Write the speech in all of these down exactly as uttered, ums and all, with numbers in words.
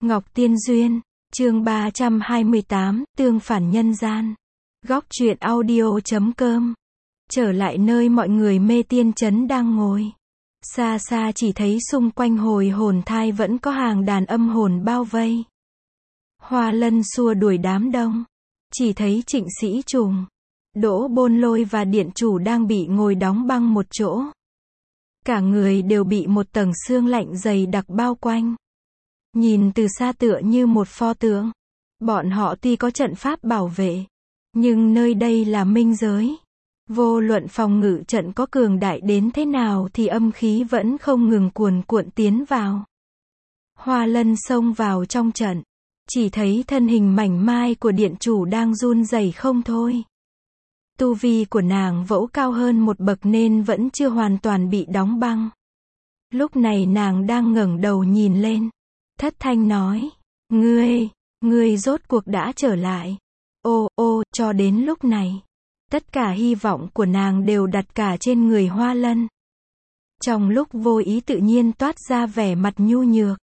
Ngọc Tiên Duyên, chương ba trăm hai mươi tám, tương phản nhân gian. Góc truyện audio chấm com. Trở lại nơi mọi người mê tiên trấn đang ngồi. Xa xa chỉ thấy xung quanh hồi hồn thai vẫn có hàng đàn âm hồn bao vây. Hoa Lân xua đuổi đám đông. Chỉ thấy Trịnh Sĩ Trùng, Đỗ Bôn Lôi và điện chủ đang bị ngồi đóng băng một chỗ. Cả người đều bị một tầng xương lạnh dày đặc bao quanh. Nhìn từ xa tựa như một pho tượng. Bọn họ tuy có trận pháp bảo vệ, nhưng nơi đây là minh giới. Vô luận phòng ngự trận có cường đại đến thế nào thì âm khí vẫn không ngừng cuồn cuộn tiến vào. Hoa Lân xông vào trong trận. Chỉ thấy thân hình mảnh mai của điện chủ đang run rẩy không thôi. Tu vi của nàng vẫu cao hơn một bậc nên vẫn chưa hoàn toàn bị đóng băng. Lúc này nàng đang ngẩng đầu nhìn lên. Thất thanh nói, ngươi, ngươi rốt cuộc đã trở lại. Ô, ô, cho đến lúc này, tất cả hy vọng của nàng đều đặt cả trên người Hoa Lân. Trong lúc vô ý tự nhiên toát ra vẻ mặt nhu nhược.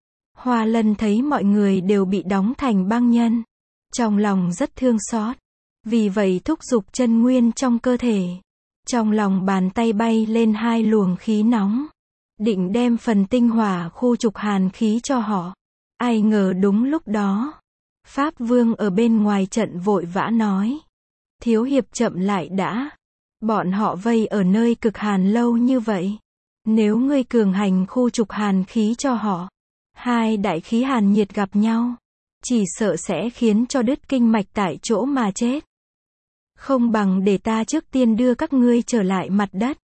Hoa Lân thấy mọi người đều bị đóng thành băng nhân. Trong lòng rất thương xót. Vì vậy thúc giục chân nguyên trong cơ thể. Trong lòng bàn tay bay lên hai luồng khí nóng. Định đem phần tinh hỏa khu trục hàn khí cho họ. Ai ngờ đúng lúc đó, Pháp Vương ở bên ngoài trận vội vã nói. Thiếu hiệp chậm lại đã. Bọn họ vây ở nơi cực hàn lâu như vậy. Nếu ngươi cường hành khu trục hàn khí cho họ, hai đại khí hàn nhiệt gặp nhau, chỉ sợ sẽ khiến cho đứt kinh mạch tại chỗ mà chết. Không bằng để ta trước tiên đưa các ngươi trở lại mặt đất.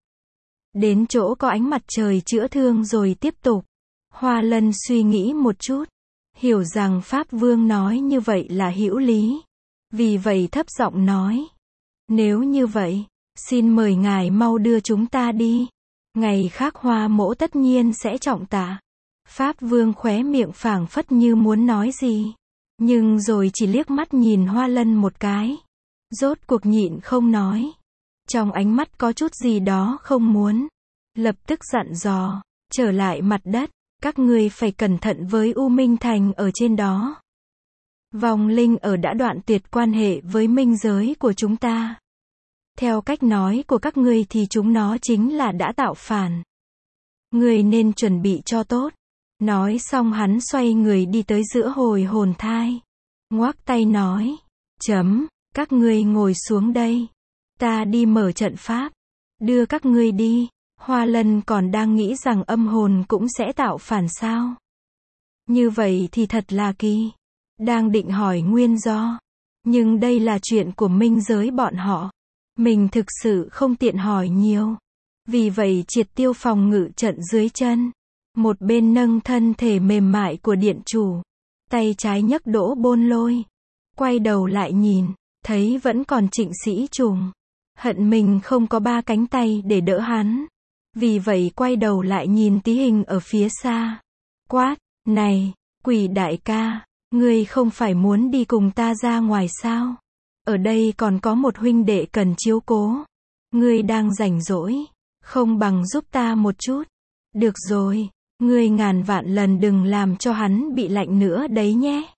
Đến chỗ có ánh mặt trời chữa thương rồi tiếp tục. Hoa Lân suy nghĩ một chút. Hiểu rằng Pháp Vương nói như vậy là hữu lý. Vì vậy thấp giọng nói. Nếu như vậy, xin mời ngài mau đưa chúng ta đi. Ngày khác Hoa mỗ tất nhiên sẽ trọng tạ. Pháp Vương khóe miệng phảng phất như muốn nói gì. Nhưng rồi chỉ liếc mắt nhìn Hoa Lân một cái. Rốt cuộc nhịn không nói. Trong ánh mắt có chút gì đó không muốn. Lập tức dặn dò, trở lại mặt đất, các ngươi phải cẩn thận với U Minh Thành ở trên đó. Vong linh ở đã đoạn tuyệt quan hệ với minh giới của chúng ta. Theo cách nói của các ngươi thì chúng nó chính là đã tạo phản. Ngươi nên chuẩn bị cho tốt. Nói xong hắn xoay người đi tới giữa hồi hồn thai. Ngoác tay nói, chấm, các ngươi ngồi xuống đây. Ta đi mở trận pháp, đưa các ngươi đi. Hoa Lân còn đang nghĩ rằng âm hồn cũng sẽ tạo phản sao. Như vậy thì thật là kỳ. Đang định hỏi nguyên do. Nhưng đây là chuyện của minh giới bọn họ. Mình thực sự không tiện hỏi nhiều. Vì vậy triệt tiêu phòng ngự trận dưới chân. Một bên nâng thân thể mềm mại của điện chủ. Tay trái nhấc Đỗ Bôn Lôi. Quay đầu lại nhìn. Thấy vẫn còn Trịnh Sĩ Trùng. Hận mình không có ba cánh tay để đỡ hắn. Vì vậy quay đầu lại nhìn Tí Hình ở phía xa. Quát, này, Quỷ đại ca, ngươi không phải muốn đi cùng ta ra ngoài sao? Ở đây còn có một huynh đệ cần chiếu cố. Ngươi đang rảnh rỗi, không bằng giúp ta một chút. Được rồi, ngươi ngàn vạn lần đừng làm cho hắn bị lạnh nữa đấy nhé.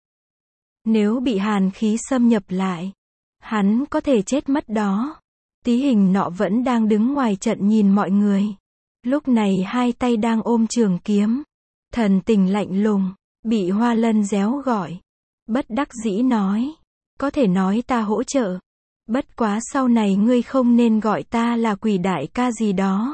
Nếu bị hàn khí xâm nhập lại, hắn có thể chết mất đó. Tí Hình nọ vẫn đang đứng ngoài trận nhìn mọi người. Lúc này hai tay đang ôm trường kiếm. Thần tình lạnh lùng, bị Hoa Lân réo gọi. Bất đắc dĩ nói. Có thể nói ta hỗ trợ. Bất quá sau này ngươi không nên gọi ta là Quỷ đại ca gì đó.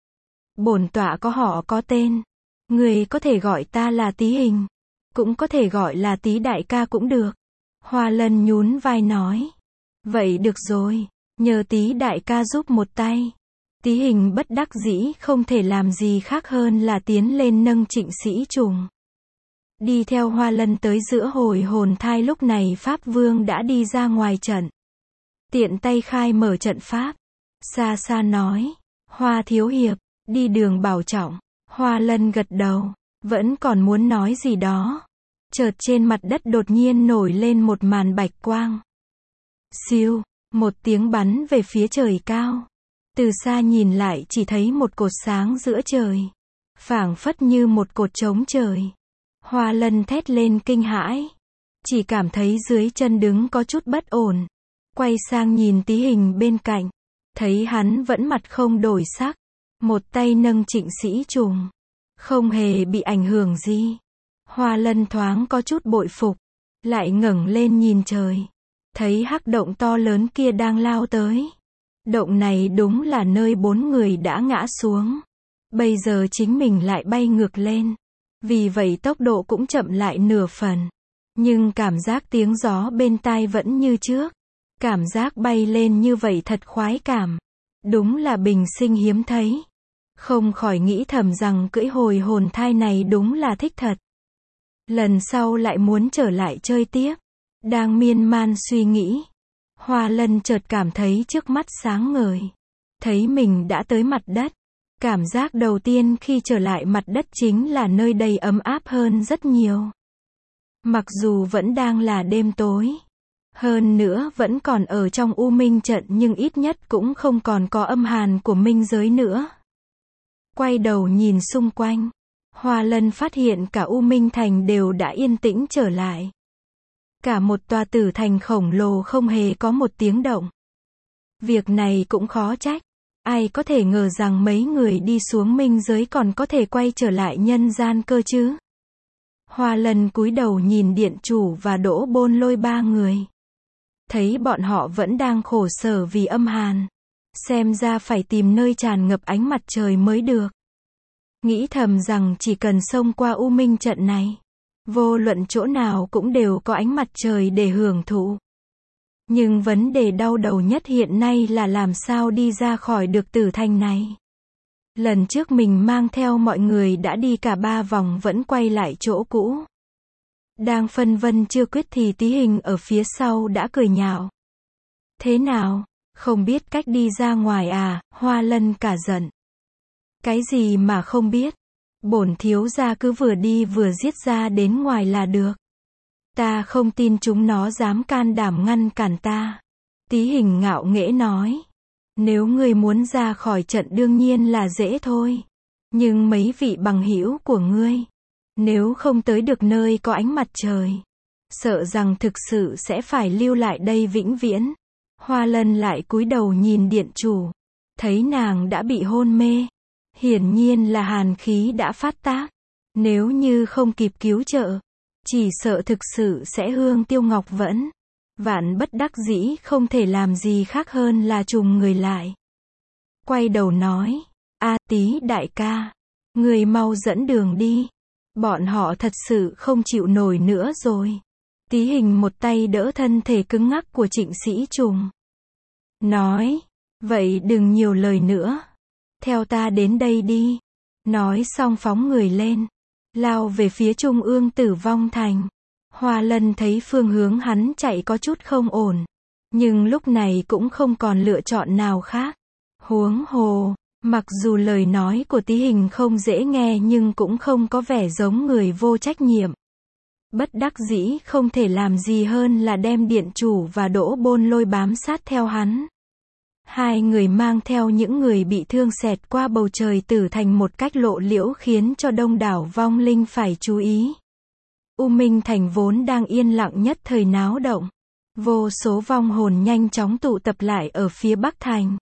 Bổn tọa có họ có tên. Ngươi có thể gọi ta là Tí Hình. Cũng có thể gọi là Tí đại ca cũng được. Hoa Lân nhún vai nói. Vậy được rồi, nhờ Tí đại ca giúp một tay. Tí Hình bất đắc dĩ không thể làm gì khác hơn là tiến lên nâng Trịnh Sĩ Trùng. Đi theo Hoa Lân tới giữa hồi hồn thai. Lúc này Pháp Vương đã đi ra ngoài trận. Tiện tay khai mở trận pháp. Xa xa nói, Hoa thiếu hiệp, đi đường bảo trọng. Hoa Lân gật đầu, vẫn còn muốn nói gì đó. Chợt trên mặt đất đột nhiên nổi lên một màn bạch quang. Siêu, một tiếng bắn về phía trời cao. Từ xa nhìn lại chỉ thấy một cột sáng giữa trời. Phảng phất như một cột trống trời. Hoa Lân thét lên kinh hãi. Chỉ cảm thấy dưới chân đứng có chút bất ổn. Quay sang nhìn Tí Hình bên cạnh. Thấy hắn vẫn mặt không đổi sắc. Một tay nâng Trịnh Sĩ Trùng. Không hề bị ảnh hưởng gì. Hoa Lân thoáng có chút bội phục. Lại ngẩng lên nhìn trời. Thấy hắc động to lớn kia đang lao tới. Động này đúng là nơi bốn người đã ngã xuống. Bây giờ chính mình lại bay ngược lên. Vì vậy tốc độ cũng chậm lại nửa phần. Nhưng cảm giác tiếng gió bên tai vẫn như trước. Cảm giác bay lên như vậy thật khoái cảm. Đúng là bình sinh hiếm thấy. Không khỏi nghĩ thầm rằng cưỡi hồi hồn thai này đúng là thích thật. Lần sau lại muốn trở lại chơi tiếp. Đang miên man suy nghĩ. Hoa Lân chợt cảm thấy trước mắt sáng ngời. Thấy mình đã tới mặt đất. Cảm giác đầu tiên khi trở lại mặt đất chính là nơi đây ấm áp hơn rất nhiều. Mặc dù vẫn đang là đêm tối. Hơn nữa vẫn còn ở trong U Minh trận nhưng ít nhất cũng không còn có âm hàn của minh giới nữa. Quay đầu nhìn xung quanh. Hoa Lân phát hiện cả U Minh thành đều đã yên tĩnh trở lại. Cả một tòa tử thành khổng lồ không hề có một tiếng động. Việc này cũng khó trách. Ai có thể ngờ rằng mấy người đi xuống minh giới còn có thể quay trở lại nhân gian cơ chứ? Hoa Lân cúi đầu nhìn điện chủ và Đỗ Bôn Lôi ba người. Thấy bọn họ vẫn đang khổ sở vì âm hàn. Xem ra phải tìm nơi tràn ngập ánh mặt trời mới được. Nghĩ thầm rằng chỉ cần xông qua U Minh trận này. Vô luận chỗ nào cũng đều có ánh mặt trời để hưởng thụ. Nhưng vấn đề đau đầu nhất hiện nay là làm sao đi ra khỏi được tử thành này. Lần trước mình mang theo mọi người đã đi cả ba vòng vẫn quay lại chỗ cũ. Đang phân vân chưa quyết thì Tí Hình ở phía sau đã cười nhạo. Thế nào, không biết cách đi ra ngoài à? Hoa Lân cả giận. Cái gì mà không biết? Bổn thiếu gia cứ vừa đi vừa giết ra đến ngoài là được. Ta không tin chúng nó dám can đảm ngăn cản ta. Tí Hình ngạo nghễ nói. Nếu ngươi muốn ra khỏi trận đương nhiên là dễ thôi. Nhưng mấy vị bằng hữu của ngươi, nếu không tới được nơi có ánh mặt trời, sợ rằng thực sự sẽ phải lưu lại đây vĩnh viễn. Hoa Lân lại cúi đầu nhìn điện chủ. Thấy nàng đã bị hôn mê. Hiển nhiên là hàn khí đã phát tác. Nếu như không kịp cứu trợ, chỉ sợ thực sự sẽ hương tiêu ngọc vẫn. Vạn bất đắc dĩ không thể làm gì khác hơn là trùng người lại. Quay đầu nói, a Tí đại ca, người mau dẫn đường đi. Bọn họ thật sự không chịu nổi nữa rồi. Tí Hình một tay đỡ thân thể cứng ngắc của Trịnh Sĩ Trùng. Nói, vậy đừng nhiều lời nữa. Theo ta đến đây đi. Nói xong phóng người lên. Lao về phía trung ương Tử Vong thành. Hoa Lân thấy phương hướng hắn chạy có chút không ổn. Nhưng lúc này cũng không còn lựa chọn nào khác. Huống hồ, mặc dù lời nói của Tí Hình không dễ nghe nhưng cũng không có vẻ giống người vô trách nhiệm. Bất đắc dĩ không thể làm gì hơn là đem điện chủ và Đỗ Bôn Lôi bám sát theo hắn. Hai người mang theo những người bị thương xẹt qua bầu trời tử thành một cách lộ liễu khiến cho đông đảo vong linh phải chú ý. U Minh thành vốn đang yên lặng nhất thời náo động. Vô số vong hồn nhanh chóng tụ tập lại ở phía bắc thành.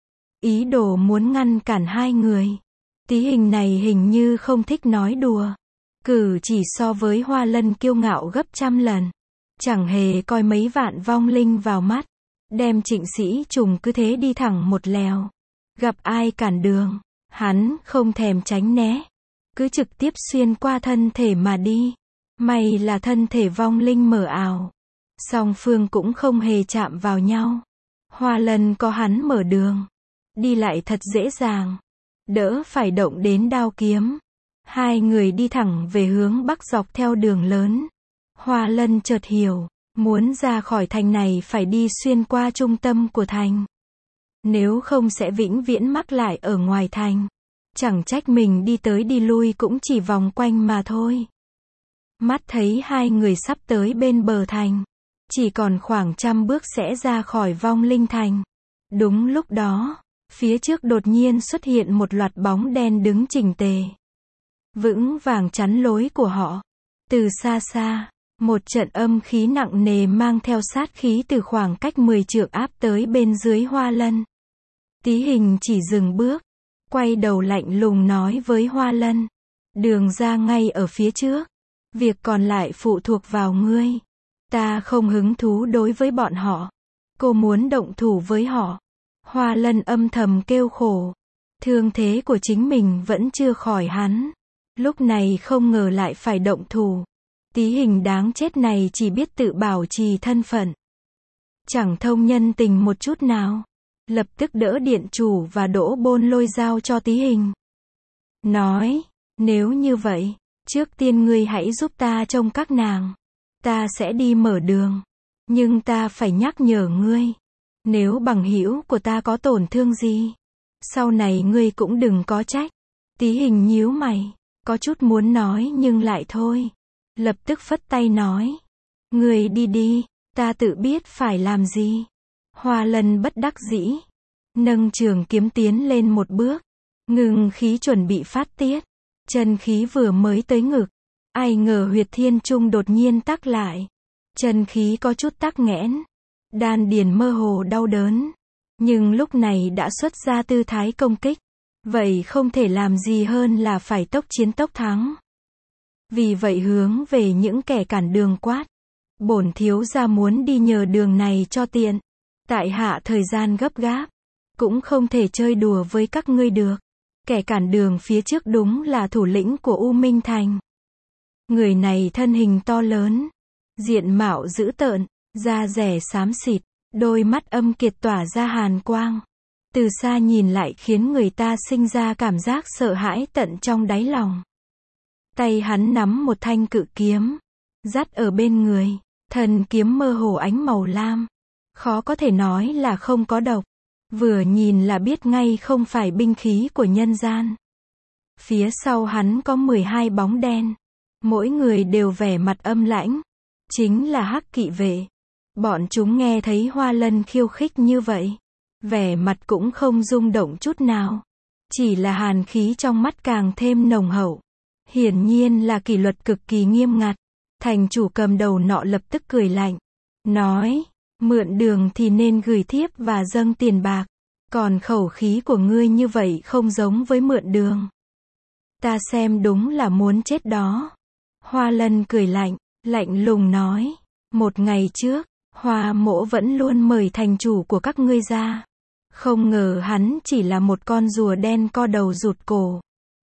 Ý đồ muốn ngăn cản hai người. Tí Hình này hình như không thích nói đùa. Cử chỉ so với Hoa Lân kiêu ngạo gấp trăm lần. Chẳng hề coi mấy vạn vong linh vào mắt. Đem Trịnh Sĩ Trùng cứ thế đi thẳng một lèo. Gặp ai cản đường, hắn không thèm tránh né. Cứ trực tiếp xuyên qua thân thể mà đi. May là thân thể vong linh mờ ảo. Song phương cũng không hề chạm vào nhau. Hoa Lân có hắn mở đường. Đi lại thật dễ dàng. Đỡ phải động đến đao kiếm. Hai người đi thẳng về hướng bắc dọc theo đường lớn. Hoa Lân chợt hiểu. Muốn ra khỏi thành này phải đi xuyên qua trung tâm của thành. Nếu không sẽ vĩnh viễn mắc lại ở ngoài thành. Chẳng trách mình đi tới đi lui cũng chỉ vòng quanh mà thôi. Mắt thấy hai người sắp tới bên bờ thành. Chỉ còn khoảng trăm bước sẽ ra khỏi vong linh thành. Đúng lúc đó, phía trước đột nhiên xuất hiện một loạt bóng đen đứng chỉnh tề. Vững vàng chắn lối của họ. Từ xa xa, một trận âm khí nặng nề mang theo sát khí từ khoảng cách mười trượng áp tới bên dưới Hoa Lân. Tí Hình chỉ dừng bước, quay đầu lạnh lùng nói với Hoa Lân. Đường ra ngay ở phía trước. Việc còn lại phụ thuộc vào ngươi. Ta không hứng thú đối với bọn họ. Cô muốn động thủ với họ. Hoa Lân âm thầm kêu khổ. Thương thế của chính mình vẫn chưa khỏi hắn. Lúc này không ngờ lại phải động thủ. Tí Hình đáng chết này chỉ biết tự bảo trì thân phận. Chẳng thông nhân tình một chút nào. Lập tức đỡ điện chủ và Đỗ Bôn Lôi giao cho Tí Hình. Nói, nếu như vậy, trước tiên ngươi hãy giúp ta trông các nàng. Ta sẽ đi mở đường. Nhưng ta phải nhắc nhở ngươi. Nếu bằng hữu của ta có tổn thương gì, sau này ngươi cũng đừng có trách. Tí Hình nhíu mày, có chút muốn nói nhưng lại thôi. Lập tức phất tay nói. Ngươi đi đi, ta tự biết phải làm gì. Hoa Lân bất đắc dĩ. Nâng trường kiếm tiến lên một bước. Ngừng khí chuẩn bị phát tiết. Chân khí vừa mới tới ngực. Ai ngờ huyệt thiên trung đột nhiên tắc lại. Chân khí có chút tắc nghẽn. Đan điền mơ hồ đau đớn. Nhưng lúc này đã xuất ra tư thái công kích. Vậy không thể làm gì hơn là phải tốc chiến tốc thắng. Vì vậy hướng về những kẻ cản đường quát. Bổn thiếu gia muốn đi nhờ đường này cho tiện. Tại hạ thời gian gấp gáp. Cũng không thể chơi đùa với các ngươi được. Kẻ cản đường phía trước đúng là thủ lĩnh của U Minh Thành. Người này thân hình to lớn. Diện mạo dữ tợn. Da rẻ xám xịt. Đôi mắt âm kiệt tỏa ra hàn quang. Từ xa nhìn lại khiến người ta sinh ra cảm giác sợ hãi tận trong đáy lòng. Tay hắn nắm một thanh cự kiếm. Dắt ở bên người. Thần kiếm mơ hồ ánh màu lam. Khó có thể nói là không có độc. Vừa nhìn là biết ngay không phải binh khí của nhân gian. Phía sau hắn có mười hai bóng đen. Mỗi người đều vẻ mặt âm lãnh. Chính là Hắc Kỵ vệ. Bọn chúng nghe thấy Hoa Lân khiêu khích như vậy. Vẻ mặt cũng không rung động chút nào. Chỉ là hàn khí trong mắt càng thêm nồng hậu. Hiển nhiên là kỷ luật cực kỳ nghiêm ngặt. Thành chủ cầm đầu nọ lập tức cười lạnh. Nói, mượn đường thì nên gửi thiếp và dâng tiền bạc. Còn khẩu khí của ngươi như vậy không giống với mượn đường. Ta xem đúng là muốn chết đó. Hoa Lân cười lạnh, lạnh lùng nói. Một ngày trước, Hoa Mỗ vẫn luôn mời thành chủ của các ngươi ra. Không ngờ hắn chỉ là một con rùa đen co đầu rụt cổ.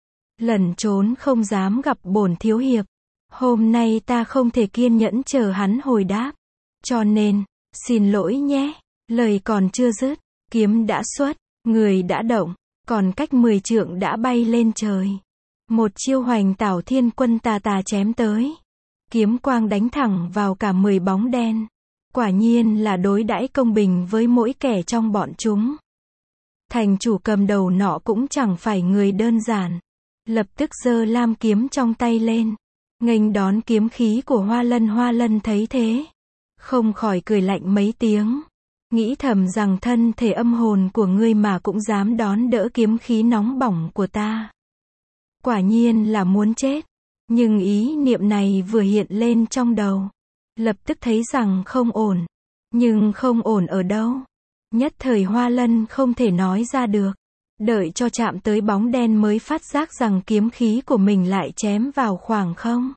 Lẩn trốn không dám gặp bổn thiếu hiệp. Hôm nay ta không thể kiên nhẫn chờ hắn hồi đáp. Cho nên, xin lỗi nhé. Lời còn chưa dứt, kiếm đã xuất, người đã động, còn cách mười trượng đã bay lên trời. Một chiêu Hoành Tảo Thiên Quân tà tà chém tới. Kiếm quang đánh thẳng vào cả mười bóng đen. Quả nhiên là đối đãi công bình với mỗi kẻ trong bọn chúng. Thành chủ cầm đầu nọ cũng chẳng phải người đơn giản. Lập tức giơ lam kiếm trong tay lên. Nghênh đón kiếm khí của Hoa Lân. Hoa Lân thấy thế. Không khỏi cười lạnh mấy tiếng. Nghĩ thầm rằng thân thể âm hồn của ngươi mà cũng dám đón đỡ kiếm khí nóng bỏng của ta. Quả nhiên là muốn chết. Nhưng ý niệm này vừa hiện lên trong đầu. Lập tức thấy rằng không ổn. Nhưng không ổn ở đâu. Nhất thời Hoa Lân không thể nói ra được. Đợi cho chạm tới bóng đen mới phát giác rằng kiếm khí của mình lại chém vào khoảng không.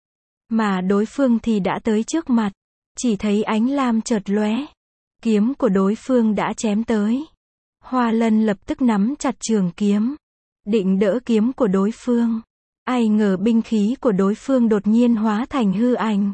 Mà đối phương thì đã tới trước mặt. Chỉ thấy ánh lam chợt lóe. Kiếm của đối phương đã chém tới. Hoa Lân lập tức nắm chặt trường kiếm. Định đỡ kiếm của đối phương. Ai ngờ binh khí của đối phương đột nhiên hóa thành hư ảnh.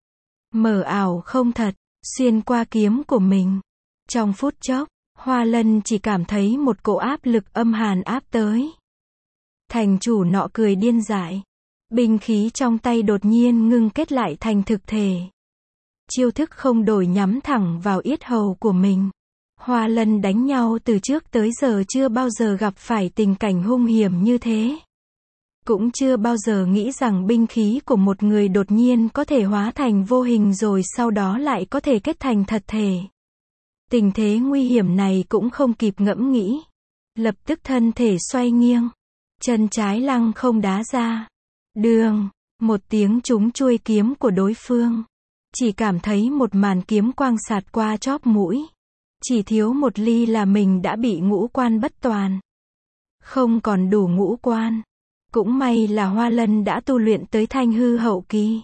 Mờ ảo không thật, xuyên qua kiếm của mình. Trong phút chốc, Hoa Lân chỉ cảm thấy một cỗ áp lực âm hàn áp tới. Thành chủ nọ cười điên dại. Binh khí trong tay đột nhiên ngưng kết lại thành thực thể. Chiêu thức không đổi nhắm thẳng vào yết hầu của mình. Hoa Lân đánh nhau từ trước tới giờ chưa bao giờ gặp phải tình cảnh hung hiểm như thế. Cũng chưa bao giờ nghĩ rằng binh khí của một người đột nhiên có thể hóa thành vô hình rồi sau đó lại có thể kết thành thật thể. Tình thế nguy hiểm này cũng không kịp ngẫm nghĩ. Lập tức thân thể xoay nghiêng. Chân trái lăng không đá ra. Đường. Một tiếng trúng chuôi kiếm của đối phương. Chỉ cảm thấy một màn kiếm quang sạt qua chóp mũi. Chỉ thiếu một ly là mình đã bị ngũ quan bất toàn. Không còn đủ ngũ quan. Cũng may là Hoa Lân đã tu luyện tới thanh hư hậu kỳ.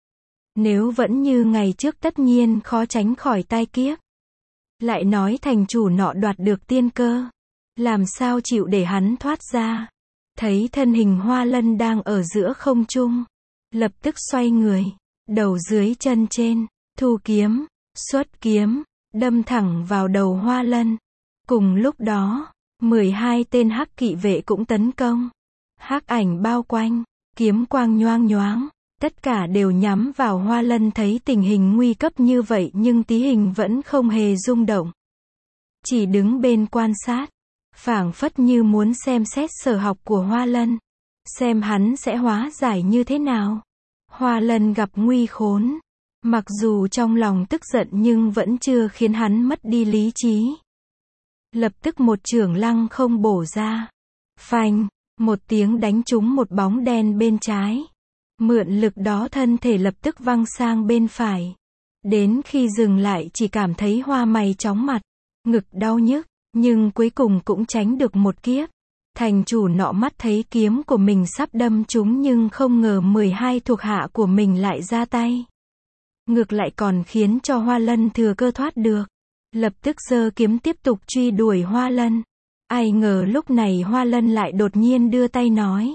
Nếu vẫn như ngày trước tất nhiên khó tránh khỏi tai kiếp. Lại nói thành chủ nọ đoạt được tiên cơ. Làm sao chịu để hắn thoát ra. Thấy thân hình Hoa Lân đang ở giữa không trung. Lập tức xoay người. Đầu dưới chân trên. Thu kiếm. Xuất kiếm. Đâm thẳng vào đầu Hoa Lân. Cùng lúc đó, mười hai tên hắc kỵ vệ cũng tấn công. Hắc ảnh bao quanh. Kiếm quang nhoang nhoáng. Tất cả đều nhắm vào Hoa Lân. Thấy tình hình nguy cấp như vậy nhưng Tí Hình vẫn không hề rung động. Chỉ đứng bên quan sát. Phảng phất như muốn xem xét sở học của Hoa Lân. Xem hắn sẽ hóa giải như thế nào. Hoa Lân gặp nguy khốn. Mặc dù trong lòng tức giận nhưng vẫn chưa khiến hắn mất đi lý trí. Lập tức một chưởng lăng không bổ ra. Phanh, một tiếng đánh trúng một bóng đen bên trái. Mượn lực đó thân thể lập tức văng sang bên phải. Đến khi dừng lại chỉ cảm thấy hoa mày chóng mặt. Ngực đau nhức, nhưng cuối cùng cũng tránh được một kiếp. Thành chủ nọ mắt thấy kiếm của mình sắp đâm trúng nhưng không ngờ mười hai thuộc hạ của mình lại ra tay. Ngược lại còn khiến cho Hoa Lân thừa cơ thoát được. Lập tức giơ kiếm tiếp tục truy đuổi Hoa Lân. Ai ngờ lúc này Hoa Lân lại đột nhiên đưa tay nói.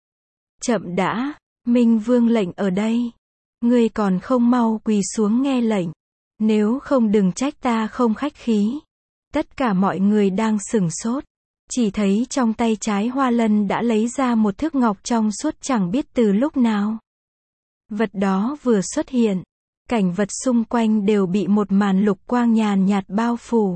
Chậm đã, Minh Vương lệnh ở đây. Ngươi còn không mau quỳ xuống nghe lệnh. Nếu không đừng trách ta không khách khí. Tất cả mọi người đang sửng sốt. Chỉ thấy trong tay trái Hoa Lân đã lấy ra một thước ngọc trong suốt chẳng biết từ lúc nào. Vật đó vừa xuất hiện. Cảnh vật xung quanh đều bị một màn lục quang nhàn nhạt bao phủ.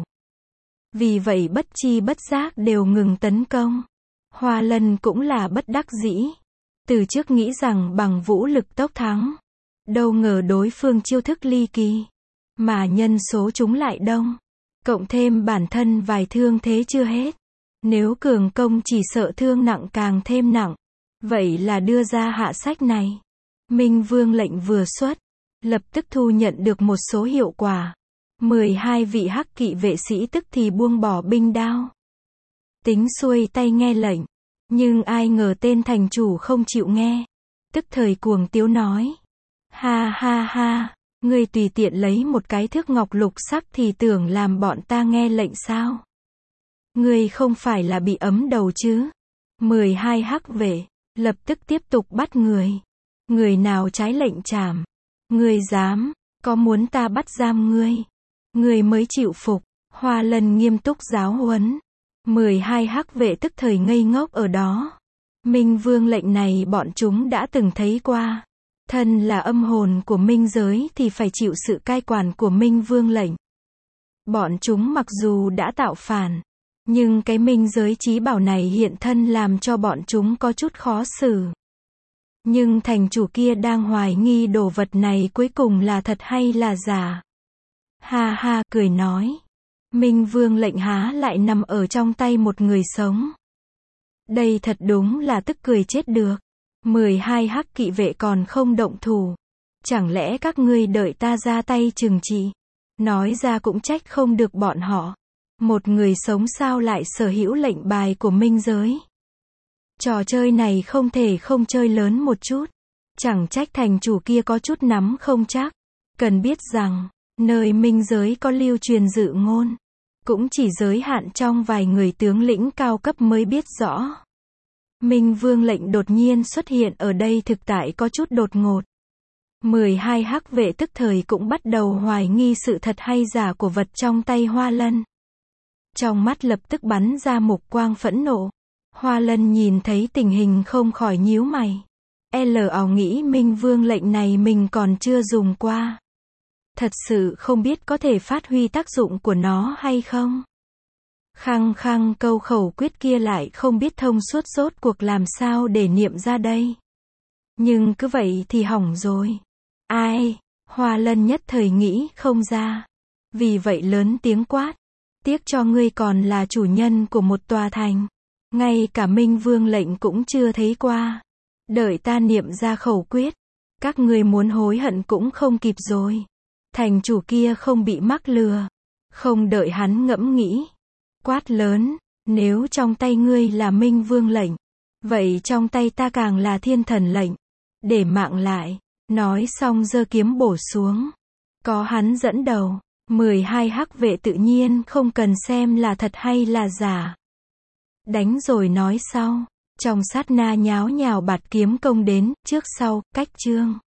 Vì vậy bất chi bất giác đều ngừng tấn công. Hoa Lân cũng là bất đắc dĩ. Từ trước nghĩ rằng bằng vũ lực tốc thắng. Đâu ngờ đối phương chiêu thức ly kỳ. Mà nhân số chúng lại đông. Cộng thêm bản thân vài thương thế chưa hết. Nếu cường công chỉ sợ thương nặng càng thêm nặng. Vậy là đưa ra hạ sách này. Minh Vương lệnh vừa xuất. Lập tức thu nhận được một số hiệu quả. mười hai vị hắc kỵ vệ sĩ tức thì buông bỏ binh đao. Tính xuôi tay nghe lệnh. Nhưng ai ngờ tên thành chủ không chịu nghe. Tức thời cuồng tiếu nói. Ha ha ha, ngươi tùy tiện lấy một cái thước ngọc lục sắc thì tưởng làm bọn ta nghe lệnh sao? Ngươi không phải là bị ấm đầu chứ? mười hai hắc vệ, lập tức tiếp tục bắt người. Người nào trái lệnh trảm. Ngươi dám, có muốn ta bắt giam ngươi? Ngươi mới chịu phục. Hoa Lân nghiêm túc giáo huấn. mười hai hắc vệ tức thời ngây ngốc ở đó. Minh Vương lệnh này bọn chúng đã từng thấy qua. Thân là âm hồn của minh giới thì phải chịu sự cai quản của Minh Vương lệnh. Bọn chúng mặc dù đã tạo phản, nhưng cái minh giới chí bảo này hiện thân làm cho bọn chúng có chút khó xử. Nhưng thành chủ kia đang hoài nghi đồ vật này cuối cùng là thật hay là giả. Ha ha, cười nói. Minh Vương lệnh há lại nằm ở trong tay một người sống. Đây thật đúng là tức cười chết được. mười hai hắc kỵ vệ còn không động thủ. Chẳng lẽ các ngươi đợi ta ra tay trừng trị? Nói ra cũng trách không được bọn họ. Một người sống sao lại sở hữu lệnh bài của minh giới? Trò chơi này không thể không chơi lớn một chút. Chẳng trách thành chủ kia có chút nắm không chắc. Cần biết rằng, nơi minh giới có lưu truyền dự ngôn. Cũng chỉ giới hạn trong vài người tướng lĩnh cao cấp mới biết rõ. Minh Vương lệnh đột nhiên xuất hiện ở đây thực tại có chút đột ngột. mười hai hắc vệ tức thời cũng bắt đầu hoài nghi sự thật hay giả của vật trong tay Hoa Lân. Trong mắt lập tức bắn ra mục quang phẫn nộ. Hoa Lân nhìn thấy tình hình không khỏi nhíu mày. L ảo nghĩ Minh Vương lệnh này mình còn chưa dùng qua. Thật sự không biết có thể phát huy tác dụng của nó hay không. Khăng khăng câu khẩu quyết kia lại không biết thông suốt rốt cuộc làm sao để niệm ra đây. Nhưng cứ vậy thì hỏng rồi. Ai? Hoa Lân nhất thời nghĩ không ra. Vì vậy lớn tiếng quát. Tiếc cho ngươi còn là chủ nhân của một tòa thành. Ngay cả Minh Vương lệnh cũng chưa thấy qua. Đợi ta niệm ra khẩu quyết, các ngươi muốn hối hận cũng không kịp rồi. Thành chủ kia không bị mắc lừa, không đợi hắn ngẫm nghĩ, quát lớn, nếu trong tay ngươi là Minh Vương lệnh, vậy trong tay ta càng là Thiên Thần lệnh, để mạng lại. Nói xong giơ kiếm bổ xuống. Có hắn dẫn đầu, mười hai hắc vệ tự nhiên không cần xem là thật hay là giả. Đánh rồi nói sau, trong sát na nháo nhào bạt kiếm công đến, trước sau, cách chương.